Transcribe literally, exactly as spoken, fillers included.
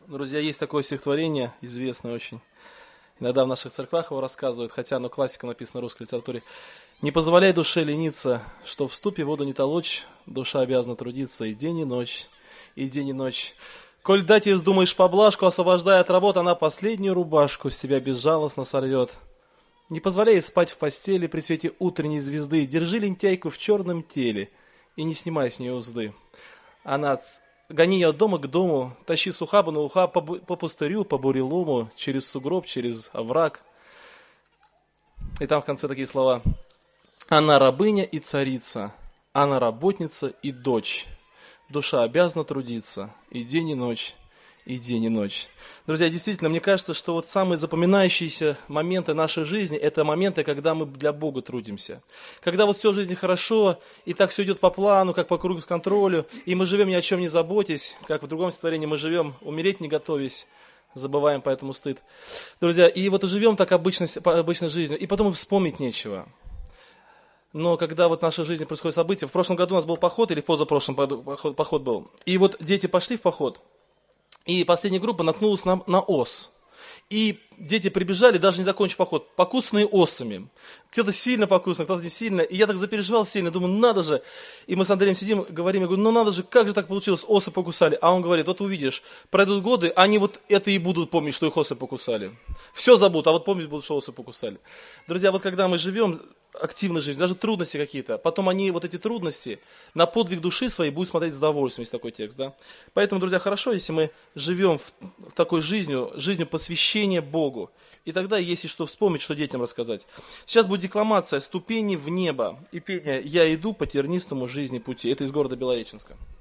Друзья, есть такое стихотворение, известное очень. Иногда в наших церквах его рассказывают, хотя оно классика, написана в русской литературе. «Не позволяй душе лениться, что в ступе воду не толочь, душа обязана трудиться и день, и ночь, и день, и ночь. Коль дать ей вздумаешь поблажку, освобождая от работы, она последнюю рубашку с тебя безжалостно сорвет. Не позволяй ей спать в постели при свете утренней звезды, держи лентяйку в черном теле и не снимай с нее узды. Она... Гони ее от дома к дому, тащи с ухаба на ухаб, по, по пустырю, по бурелому, через сугроб, через овраг». И там в конце такие слова. «Она рабыня и царица, она работница и дочь. Душа обязана трудиться и день, и ночь, и день, и ночь». Друзья, действительно, мне кажется, что вот самые запоминающиеся моменты нашей жизни – это моменты, когда мы для Бога трудимся. Когда вот все в жизни хорошо, и так все идет по плану, как по кругу контролю, и мы живем ни о чем не заботясь, как в другом стихотворении мы живем, умереть не готовясь, забываем поэтому стыд. Друзья, и вот живем так обычной, обычной жизнью, и потом и вспомнить нечего. Но когда вот в нашей жизни происходят события, в прошлом году у нас был поход, или в позапрошлом поход, поход был, и вот дети пошли в поход, и последняя группа наткнулась на, на ос. И дети прибежали, даже не закончив поход, покусанные осами. Кто-то сильно покусан, кто-то не сильно. И я так запереживал сильно, думаю, надо же. И мы с Андреем сидим, говорим, я говорю, ну надо же, как же так получилось, осы покусали. А он говорит, вот увидишь, пройдут годы, они вот это и будут помнить, что их осы покусали. Все забудут, а вот помнить будут, что осы покусали. Друзья, вот когда мы живем активной жизнью, даже трудности какие-то, потом они, вот эти трудности, на подвиг души своей будут смотреть с удовольствием, есть такой текст, да. Поэтому, друзья, хорошо, если мы живем в, в такой жизнью, жизнью посвящения Богу, и тогда есть и что вспомнить, что детям рассказать. Сейчас будет декламация «Ступени в небо» и пение «Я иду по тернистому жизни пути». Это из города Белореченска.